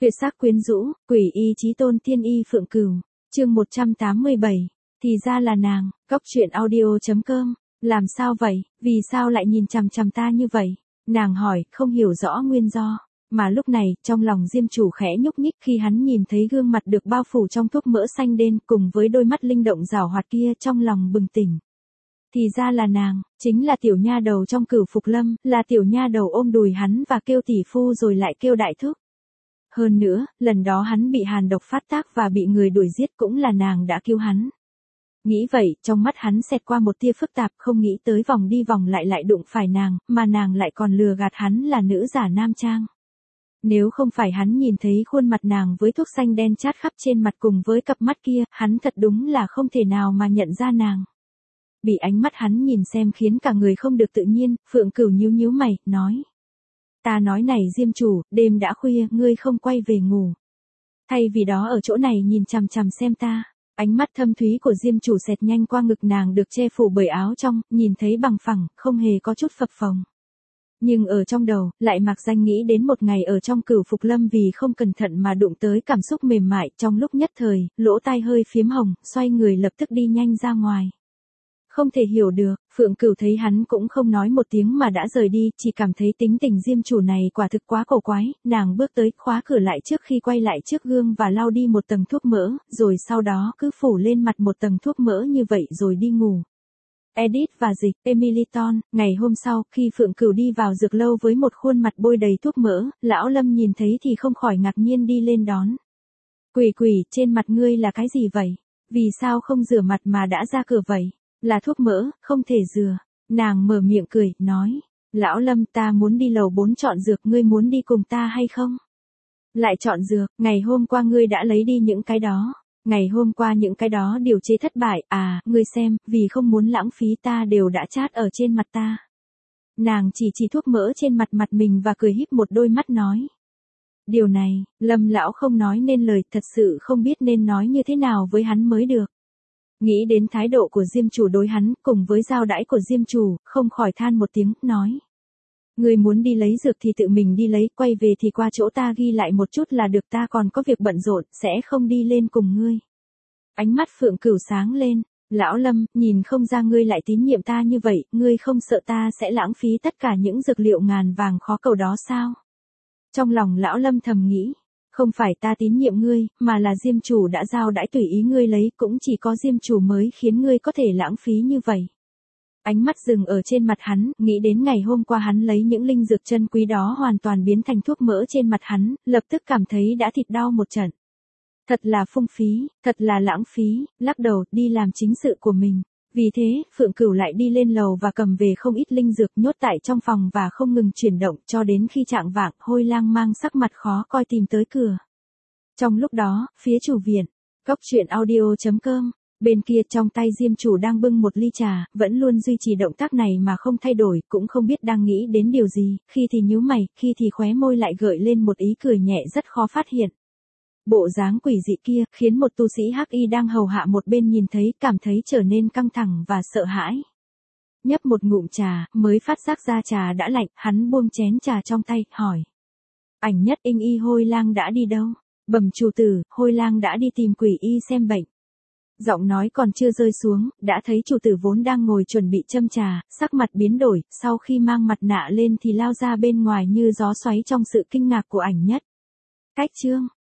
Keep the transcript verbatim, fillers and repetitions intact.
Tuyệt sắc quyến rũ, quỷ y chí tôn tiên y Phượng Cửu, chương một trăm tám mươi bảy, thì ra là nàng. Cóc truyện audio chấm com, làm sao vậy, vì sao lại nhìn chằm chằm ta như vậy? Nàng hỏi, không hiểu rõ nguyên do. Mà lúc này, trong lòng Diêm Chủ khẽ nhúc nhích khi hắn nhìn thấy gương mặt được bao phủ trong thuốc mỡ xanh đen cùng với đôi mắt linh động rảo hoạt kia, trong lòng bừng tỉnh. Thì ra là nàng, chính là tiểu nha đầu trong Cửu Phục Lâm, là tiểu nha đầu ôm đùi hắn và kêu tỷ phu rồi lại kêu đại thúc. Hơn nữa, lần đó hắn bị hàn độc phát tác và bị người đuổi giết cũng là nàng đã cứu hắn. Nghĩ vậy, trong mắt hắn xẹt qua một tia phức tạp, không nghĩ tới vòng đi vòng lại lại đụng phải nàng, mà nàng lại còn lừa gạt hắn là nữ giả nam trang. Nếu không phải hắn nhìn thấy khuôn mặt nàng với thuốc xanh đen chát khắp trên mặt cùng với cặp mắt kia, hắn thật đúng là không thể nào mà nhận ra nàng. Bị ánh mắt hắn nhìn xem khiến cả người không được tự nhiên, Phượng Cửu nhíu nhíu mày, nói. Ta nói này Diêm Chủ, đêm đã khuya, ngươi không quay về ngủ. Thay vì đó ở chỗ này nhìn chằm chằm xem ta. Ánh mắt thâm thúy của Diêm Chủ xẹt nhanh qua ngực nàng được che phủ bởi áo trong, nhìn thấy bằng phẳng, không hề có chút phập phồng. Nhưng ở trong đầu, lại mặc danh nghĩ đến một ngày ở trong Cửu Phục Lâm vì không cẩn thận mà đụng tới cảm xúc mềm mại, trong lúc nhất thời, lỗ tai hơi phiếm hồng, xoay người lập tức đi nhanh ra ngoài. Không thể hiểu được, Phượng Cửu thấy hắn cũng không nói một tiếng mà đã rời đi, chỉ cảm thấy tính tình Diêm Chủ này quả thực quá cổ quái, nàng bước tới, khóa cửa lại trước khi quay lại trước gương và lau đi một tầng thuốc mỡ, rồi sau đó cứ phủ lên mặt một tầng thuốc mỡ như vậy rồi đi ngủ. Edit và dịch, Emily Ton, ngày hôm sau, khi Phượng Cửu đi vào dược lâu với một khuôn mặt bôi đầy thuốc mỡ, lão Lâm nhìn thấy thì không khỏi ngạc nhiên đi lên đón. Quỷ quỷ, trên mặt ngươi là cái gì vậy? Vì sao không rửa mặt mà đã ra cửa vậy? Là thuốc mỡ, không thể rửa. Nàng mở miệng cười, nói. Lão Lâm, ta muốn đi lầu bốn chọn dược, ngươi muốn đi cùng ta hay không? Lại chọn dược, ngày hôm qua ngươi đã lấy đi những cái đó. Ngày hôm qua những cái đó điều chế thất bại, à, ngươi xem, vì không muốn lãng phí ta đều đã chát ở trên mặt ta. Nàng chỉ chỉ thuốc mỡ trên mặt mặt mình và cười híp một đôi mắt nói. Điều này, Lâm lão không nói nên lời, thật sự không biết nên nói như thế nào với hắn mới được. Nghĩ đến thái độ của Diêm Chủ đối hắn, cùng với giao đãi của Diêm Chủ, không khỏi than một tiếng, nói. Ngươi muốn đi lấy dược thì tự mình đi lấy, quay về thì qua chỗ ta ghi lại một chút là được, ta còn có việc bận rộn, sẽ không đi lên cùng ngươi. Ánh mắt Phượng Cửu sáng lên, lão Lâm, nhìn không ra ngươi lại tín nhiệm ta như vậy, ngươi không sợ ta sẽ lãng phí tất cả những dược liệu ngàn vàng khó cầu đó sao? Trong lòng lão Lâm thầm nghĩ. Không phải ta tín nhiệm ngươi, mà là Diêm Chủ đã giao đãi tùy ý ngươi lấy, cũng chỉ có Diêm Chủ mới khiến ngươi có thể lãng phí như vậy. Ánh mắt dừng ở trên mặt hắn, nghĩ đến ngày hôm qua hắn lấy những linh dược chân quý đó hoàn toàn biến thành thuốc mỡ trên mặt hắn, lập tức cảm thấy đã thịt đau một trận. Thật là phung phí, thật là lãng phí, lắc đầu, đi làm chính sự của mình. Vì thế, Phượng Cửu lại đi lên lầu và cầm về không ít linh dược nhốt tại trong phòng và không ngừng chuyển động cho đến khi trạng vạng, Hôi Lang mang sắc mặt khó coi tìm tới cửa. Trong lúc đó, phía chủ viện, cóc truyện audio chấm com, bên kia trong tay Diêm Chủ đang bưng một ly trà, vẫn luôn duy trì động tác này mà không thay đổi, cũng không biết đang nghĩ đến điều gì, khi thì nhíu mày, khi thì khóe môi lại gợi lên một ý cười nhẹ rất khó phát hiện. Bộ dáng quỷ dị kia, khiến một tu sĩ hắc y đang hầu hạ một bên nhìn thấy, cảm thấy trở nên căng thẳng và sợ hãi. Nhấp một ngụm trà, mới phát giác ra trà đã lạnh, hắn buông chén trà trong tay, hỏi. Ảnh Nhất Inh y Hôi Lang đã đi đâu? Bẩm chủ tử, Hôi Lang đã đi tìm quỷ y xem bệnh. Giọng nói còn chưa rơi xuống, đã thấy chủ tử vốn đang ngồi chuẩn bị châm trà, sắc mặt biến đổi, sau khi mang mặt nạ lên thì lao ra bên ngoài như gió xoáy trong sự kinh ngạc của Ảnh Nhất. Cách chương